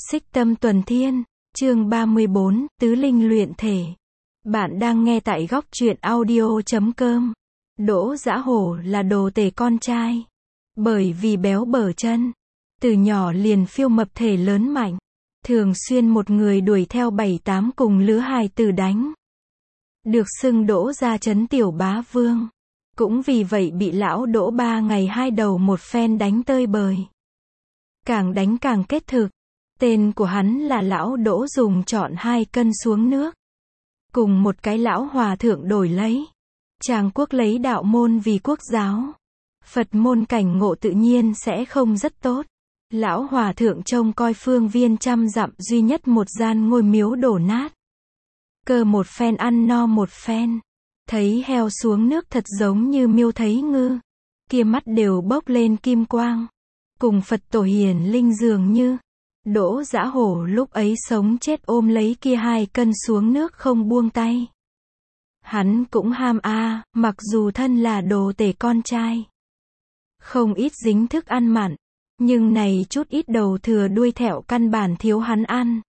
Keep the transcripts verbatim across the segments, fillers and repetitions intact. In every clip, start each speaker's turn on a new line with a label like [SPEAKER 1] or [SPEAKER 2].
[SPEAKER 1] Xích Tâm Tuần Thiên, chương ba mươi bốn, Tứ Linh Luyện Thể. Bạn đang nghe tại góc truyện audio chấm com. Đỗ Dã Hổ là đồ tể con trai. Bởi vì béo bở chân, từ nhỏ liền phiêu mập thể lớn mạnh. Thường xuyên một người đuổi theo bảy tám cùng lứa hài tử đánh. Được xưng Đỗ gia trấn tiểu bá vương. Cũng vì vậy bị lão Đỗ ba ngày hai đầu một phen đánh tơi bời. Càng đánh càng kết thực. Tên của hắn là lão Đỗ dùng chọn hai cân xuống nước. Cùng một cái lão hòa thượng đổi lấy. Tràng quốc lấy đạo môn vì quốc giáo. Phật môn cảnh ngộ tự nhiên sẽ không rất tốt. Lão hòa thượng trông coi phương viên trăm dặm duy nhất một gian ngôi miếu đổ nát. Cơ một phen ăn no một phen. Thấy heo xuống nước thật giống như miêu thấy ngư. Kia mắt đều bốc lên kim quang. Cùng Phật tổ hiển linh dường như. Đỗ Dã Hổ lúc ấy sống chết ôm lấy kia hai cân xuống nước không buông tay. Hắn cũng ham a, à, mặc dù thân là đồ tể con trai. Không ít dính thức ăn mặn, nhưng này chút ít đầu thừa đuôi thẹo căn bản thiếu hắn ăn.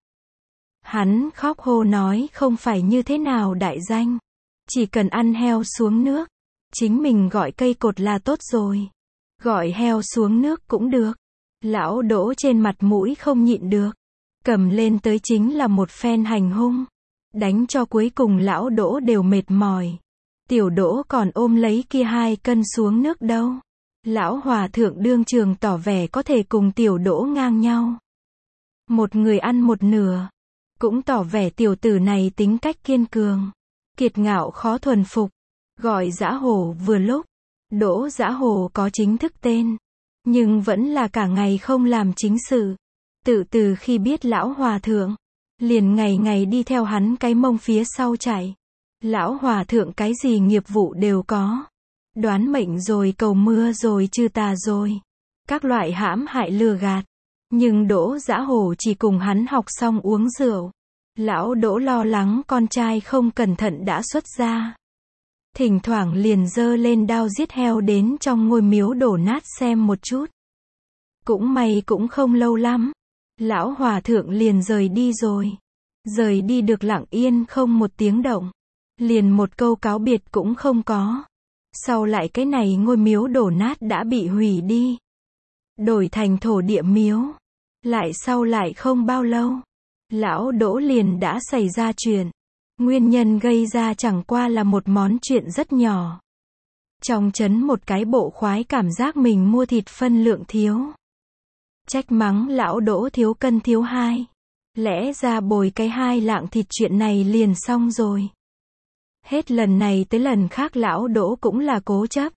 [SPEAKER 1] Hắn khóc hô nói không phải như thế nào đại danh. Chỉ cần ăn heo xuống nước, chính mình gọi cây cột là tốt rồi. Gọi heo xuống nước cũng được. Lão Đỗ trên mặt mũi không nhịn được. Cầm lên tới chính là một phen hành hung. Đánh cho cuối cùng lão Đỗ đều mệt mỏi. Tiểu Đỗ còn ôm lấy kia hai cân xuống nước đâu. Lão hòa thượng đương trường tỏ vẻ có thể cùng tiểu Đỗ ngang nhau. Một người ăn một nửa. Cũng tỏ vẻ tiểu tử này tính cách kiên cường. Kiệt ngạo khó thuần phục. Gọi Dã Hổ vừa lúc. Đỗ Dã Hổ có chính thức tên. Nhưng vẫn là cả ngày không làm chính sự. Tự từ khi biết lão hòa thượng, liền ngày ngày đi theo hắn cái mông phía sau chạy. Lão hòa thượng cái gì nghiệp vụ đều có. Đoán mệnh rồi cầu mưa rồi trừ tà rồi. Các loại hãm hại lừa gạt. Nhưng Đỗ Dã Hổ chỉ cùng hắn học xong uống rượu. Lão Đỗ lo lắng con trai không cẩn thận đã xuất ra. Thỉnh thoảng liền giơ lên đao giết heo đến trong ngôi miếu đổ nát xem một chút. Cũng may cũng không lâu lắm. Lão hòa thượng liền rời đi rồi. Rời đi được lặng yên không một tiếng động. Liền một câu cáo biệt cũng không có. Sau lại cái này ngôi miếu đổ nát đã bị hủy đi. Đổi thành thổ địa miếu. Lại sau lại không bao lâu. Lão Đỗ liền đã xảy ra chuyện. Nguyên nhân gây ra chẳng qua là một món chuyện rất nhỏ. Trong trấn một cái bộ khoái cảm giác mình mua thịt phân lượng thiếu. Trách mắng lão Đỗ thiếu cân thiếu hai. Lẽ ra bồi cái hai lạng thịt chuyện này liền xong rồi. Hết lần này tới lần khác lão Đỗ cũng là cố chấp.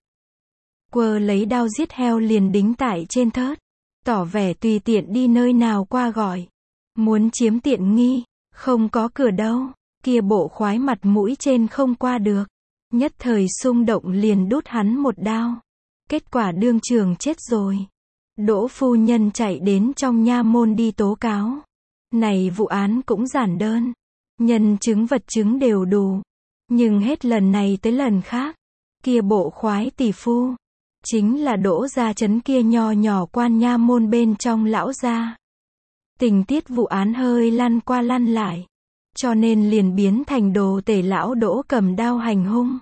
[SPEAKER 1] Quơ lấy đao giết heo liền đính tại trên thớt. Tỏ vẻ tùy tiện đi nơi nào qua gọi. Muốn chiếm tiện nghi, không có cửa đâu. Kia bộ khoái mặt mũi trên không qua được. Nhất thời xung động liền đút hắn một đao. Kết quả đương trường chết rồi. Đỗ phu nhân chạy đến trong nha môn đi tố cáo. Này vụ án cũng giản đơn. Nhân chứng vật chứng đều đủ. Nhưng hết lần này tới lần khác. Kia bộ khoái tỷ phu. Chính là Đỗ gia trấn kia nho nhỏ quan nha môn bên trong lão gia. Tình tiết vụ án hơi lăn qua lăn lại. Cho nên liền biến thành đồ tể lão Đỗ cầm đao hành hung.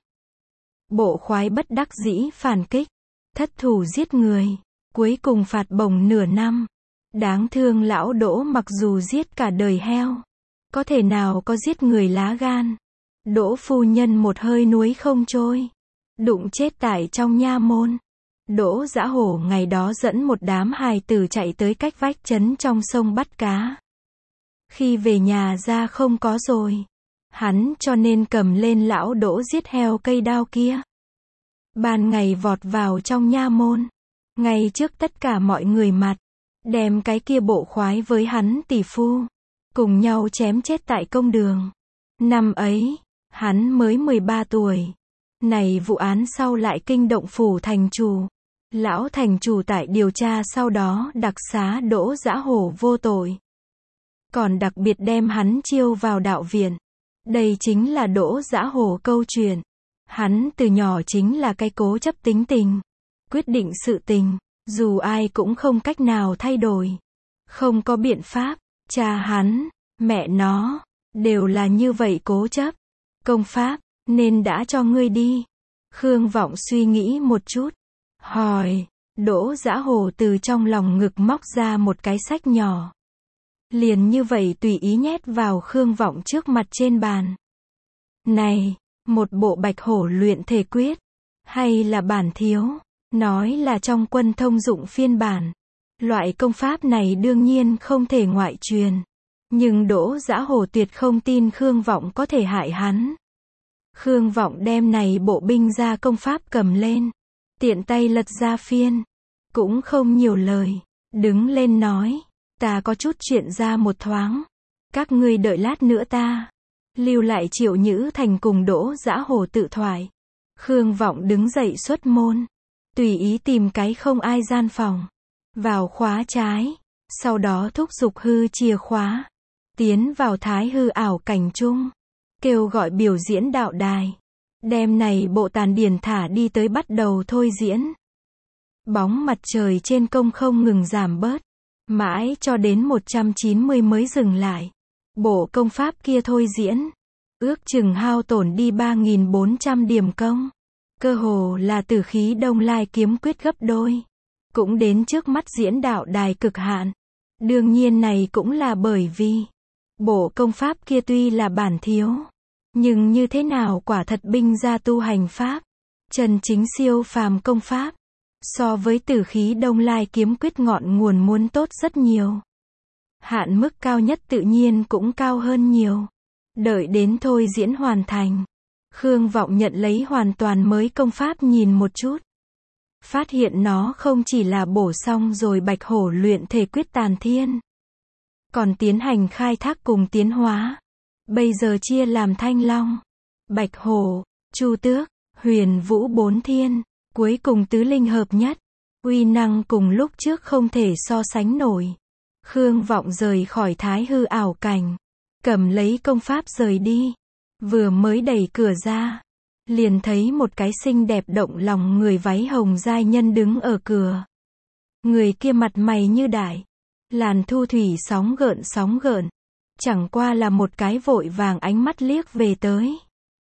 [SPEAKER 1] Bộ khoái bất đắc dĩ phản kích. Thất thủ giết người. Cuối cùng phạt bổng nửa năm. Đáng thương lão Đỗ mặc dù giết cả đời heo. Có thể nào có giết người lá gan. Đỗ phu nhân một hơi nuối không trôi. Đụng chết tại trong nha môn. Đỗ Dã Hổ ngày đó dẫn một đám hài tử chạy tới cách vách trấn trong sông bắt cá. Khi về nhà ra không có rồi. Hắn cho nên cầm lên lão Đỗ giết heo cây đao kia. Ban ngày vọt vào trong nha môn. Ngay trước tất cả mọi người mặt. Đem cái kia bộ khoái với hắn tỷ phu. Cùng nhau chém chết tại công đường. Năm ấy, hắn mới mười ba tuổi. Này vụ án sau lại kinh động phủ thành chủ. Lão thành chủ tại điều tra sau đó đặc xá Đỗ Dã Hổ vô tội. Còn đặc biệt đem hắn chiêu vào đạo viện. Đây chính là Đỗ Dã Hổ câu chuyện. Hắn từ nhỏ chính là cái cố chấp tính tình. Quyết định sự tình, dù ai cũng không cách nào thay đổi. Không có biện pháp, Cha hắn, mẹ nó, đều là như vậy cố chấp. Công pháp, nên đã cho ngươi đi. Khương Vọng suy nghĩ một chút. Hỏi, Đỗ Dã Hồ từ trong lòng ngực móc ra một cái sách nhỏ. Liền như vậy tùy ý nhét vào Khương Vọng trước mặt trên bàn. Này, một bộ Bạch Hổ luyện thể quyết. Hay là bản thiếu, nói là trong quân thông dụng phiên bản. Loại công pháp này đương nhiên không thể ngoại truyền. Nhưng Đỗ Dã Hồ tuyệt không tin Khương Vọng có thể hại hắn. Khương Vọng đem này bộ binh gia công pháp cầm lên. Tiện tay lật ra phiên. Cũng không nhiều lời. Đứng lên nói. Ta có chút chuyện ra một thoáng. Các ngươi đợi lát nữa ta. Lưu lại Triệu Nhữ Thành cùng Đỗ Dã Hồ tự thoại. Khương Vọng đứng dậy xuất môn. Tùy ý tìm cái không ai gian phòng. Vào khóa trái. Sau đó thúc giục hư chìa khóa. Tiến vào thái hư ảo cảnh chung. Kêu gọi biểu diễn đạo đài. Đem này bộ tàn điển thả đi tới bắt đầu thôi diễn. Bóng mặt trời trên công không ngừng giảm bớt. Mãi cho đến một trăm chín mươi mới dừng lại. Bộ công pháp kia thôi diễn. Ước chừng hao tổn đi ba nghìn bốn trăm điểm công. Cơ hồ là Tử Khí Đông Lai kiếm quyết gấp đôi. Cũng đến trước mắt diễn đạo đài cực hạn. Đương nhiên này cũng là bởi vì bộ công pháp kia tuy là bản thiếu. Nhưng như thế nào quả thật binh gia tu hành pháp. Chân chính siêu phàm công pháp. So với Tử Khí Đông Lai kiếm quyết ngọn nguồn muốn tốt rất nhiều. Hạn mức cao nhất tự nhiên cũng cao hơn nhiều. Đợi đến thôi diễn hoàn thành. Khương Vọng nhận lấy hoàn toàn mới công pháp nhìn một chút. Phát hiện nó không chỉ là bổ xong rồi Bạch Hổ luyện thể quyết tàn thiên. Còn tiến hành khai thác cùng tiến hóa. Bây giờ chia làm Thanh Long, Bạch Hổ, Chu Tước, Huyền Vũ bốn thiên. Cuối cùng tứ linh hợp nhất. Uy năng cùng lúc trước không thể so sánh nổi. Khương Vọng rời khỏi thái hư ảo cảnh. Cầm lấy công pháp rời đi. Vừa mới đẩy cửa ra. Liền thấy một cái xinh đẹp động lòng người váy hồng giai nhân đứng ở cửa. Người kia mặt mày như đại. Làn thu thủy sóng gợn sóng gợn. Chẳng qua là một cái vội vàng ánh mắt liếc về tới.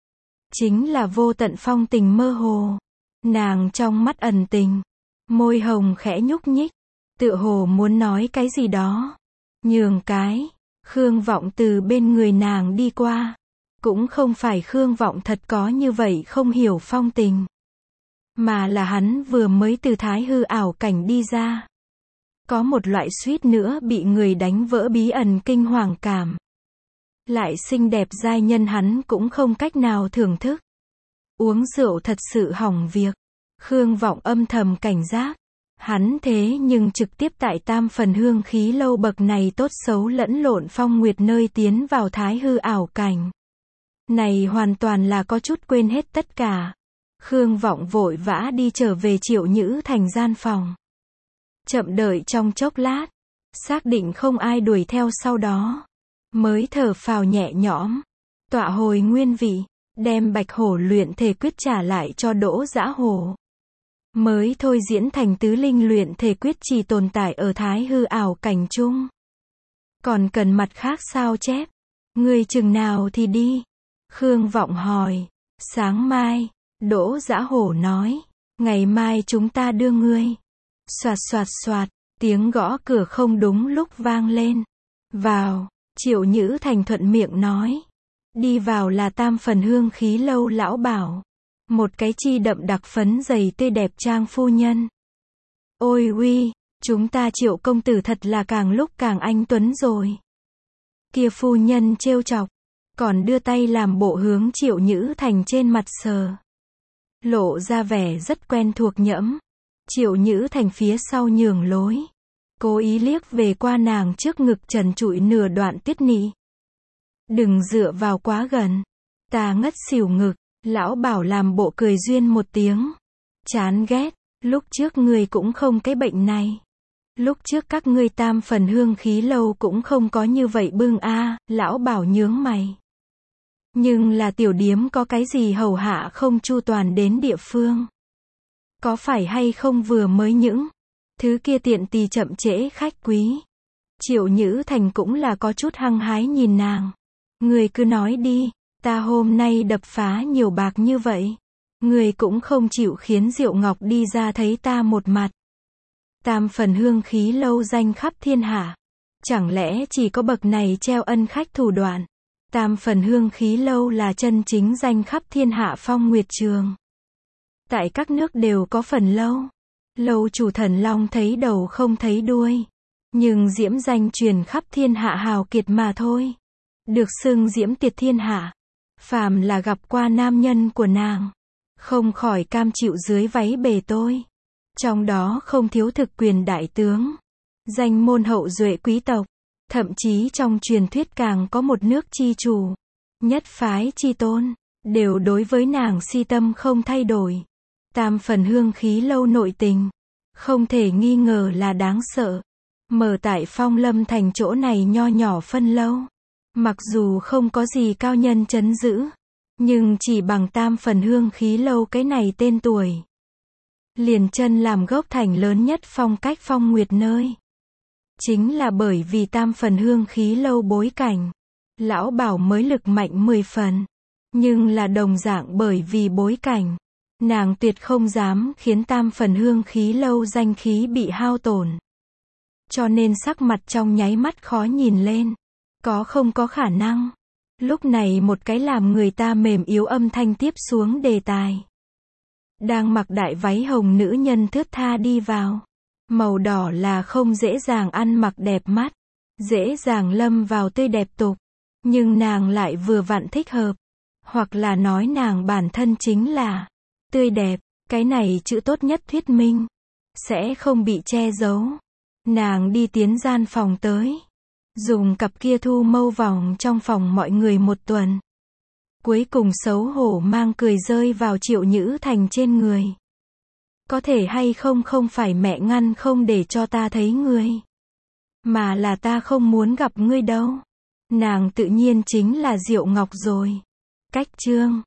[SPEAKER 1] Chính là Vô Tận Phong Tình mơ hồ. Nàng trong mắt ẩn tình. Môi hồng khẽ nhúc nhích. Tựa hồ muốn nói cái gì đó. Nhường cái. Khương Vọng từ bên người nàng đi qua. Cũng không phải Khương Vọng thật có như vậy không hiểu phong tình. Mà là hắn vừa mới từ thái hư ảo cảnh đi ra. Có một loại suýt nữa bị người đánh vỡ bí ẩn kinh hoàng cảm. Lại xinh đẹp giai nhân hắn cũng không cách nào thưởng thức. Uống rượu thật sự hỏng việc. Khương Vọng âm thầm cảnh giác. Hắn thế nhưng trực tiếp tại tam phần hương khí lâu bậc này tốt xấu lẫn lộn phong nguyệt nơi tiến vào thái hư ảo cảnh. Này hoàn toàn là có chút quên hết tất cả. Khương Vọng vội vã đi trở về Triệu Nhữ Thành gian phòng. Chậm đợi trong chốc lát. Xác định không ai đuổi theo sau đó. Mới thở phào nhẹ nhõm. Tọa hồi nguyên vị. Đem Bạch Hổ luyện thể quyết trả lại cho Đỗ Dã Hồ. Mới thôi diễn thành tứ linh luyện thể quyết chỉ tồn tại ở thái hư ảo cảnh chung. Còn cần mặt khác sao chép? Ngươi chừng nào thì đi? Khương Vọng hỏi. Sáng mai. Đỗ Dã Hổ nói. Ngày mai chúng ta đưa ngươi. Soạt soạt soạt. Tiếng gõ cửa không đúng lúc vang lên. Vào. Triệu Nhữ Thành thuận miệng nói. Đi vào là tam phần hương khí lâu lão bảo. Một cái chi đậm đặc phấn dày tươi đẹp trang phu nhân. Ôi uy, chúng ta Triệu công tử thật là càng lúc càng anh tuấn rồi. Kia phu nhân trêu chọc, còn đưa tay làm bộ hướng Triệu Nhữ Thành trên mặt sờ. Lộ ra vẻ rất quen thuộc nhẫm. Triệu Nhữ Thành phía sau nhường lối. Cố ý liếc về qua nàng trước ngực trần trụi nửa đoạn tuyết nị. Đừng dựa vào quá gần. Ta ngất xỉu ngực. Lão bảo làm bộ cười duyên một tiếng. Chán ghét. Lúc trước ngươi cũng không cái bệnh này. Lúc trước các ngươi tam phần hương khí lâu cũng không có như vậy bưng a. À, lão bảo nhướng mày. Nhưng là tiểu điếm có cái gì hầu hạ không chu toàn đến địa phương. Có phải hay không vừa mới những thứ kia tiện tì chậm trễ khách quý. Triệu Nhữ Thành cũng là có chút hăng hái nhìn nàng. Người cứ nói đi, ta hôm nay đập phá nhiều bạc như vậy. Người cũng không chịu khiến Diệu Ngọc đi ra thấy ta một mặt. Tam phần hương khí lâu danh khắp thiên hạ. Chẳng lẽ chỉ có bậc này treo ân khách thủ đoạn. Tam phần hương khí lâu là chân chính danh khắp thiên hạ phong nguyệt trường. Tại các nước đều có phần lâu. Lâu chủ thần long thấy đầu không thấy đuôi. Nhưng diễm danh truyền khắp thiên hạ hào kiệt mà thôi. Được xưng diễm tiệt thiên hạ. Phàm là gặp qua nam nhân của nàng. Không khỏi cam chịu dưới váy bề tôi. Trong đó không thiếu thực quyền đại tướng. Danh môn hậu duệ quý tộc. Thậm chí trong truyền thuyết càng có một nước chi chủ. Nhất phái chi tôn. Đều đối với nàng si tâm không thay đổi. Tam phần hương khí lâu nội tình. Không thể nghi ngờ là đáng sợ. Mở tại Phong Lâm Thành chỗ này nho nhỏ phân lâu. Mặc dù không có gì cao nhân trấn giữ. Nhưng chỉ bằng tam phần hương khí lâu cái này tên tuổi. Liền chân làm gốc thành lớn nhất phong cách phong nguyệt nơi. Chính là bởi vì tam phần hương khí lâu bối cảnh. Lão bảo mới lực mạnh mười phần. Nhưng là đồng dạng bởi vì bối cảnh. Nàng tuyệt không dám khiến tam phần hương khí lâu danh khí bị hao tổn. Cho nên sắc mặt trong nháy mắt khó nhìn lên. Có không có khả năng. Lúc này một cái làm người ta mềm yếu âm thanh tiếp xuống đề tài. Đang mặc đại váy hồng nữ nhân thướt tha đi vào. Màu đỏ là không dễ dàng ăn mặc đẹp mắt. Dễ dàng lâm vào tươi đẹp tục. Nhưng nàng lại vừa vặn thích hợp. Hoặc là nói nàng bản thân chính là tươi đẹp. Cái này chữ tốt nhất thuyết minh. Sẽ không bị che giấu. Nàng đi tiến gian phòng tới. Dùng cặp kia thu mâu vòng trong phòng mọi người một tuần. Cuối cùng xấu hổ mang cười rơi vào Triệu Nhữ Thành trên người. Có thể hay không không phải mẹ ngăn không để cho ta thấy ngươi. Mà là ta không muốn gặp ngươi đâu. Nàng tự nhiên chính là Diệu Ngọc rồi. Cách chương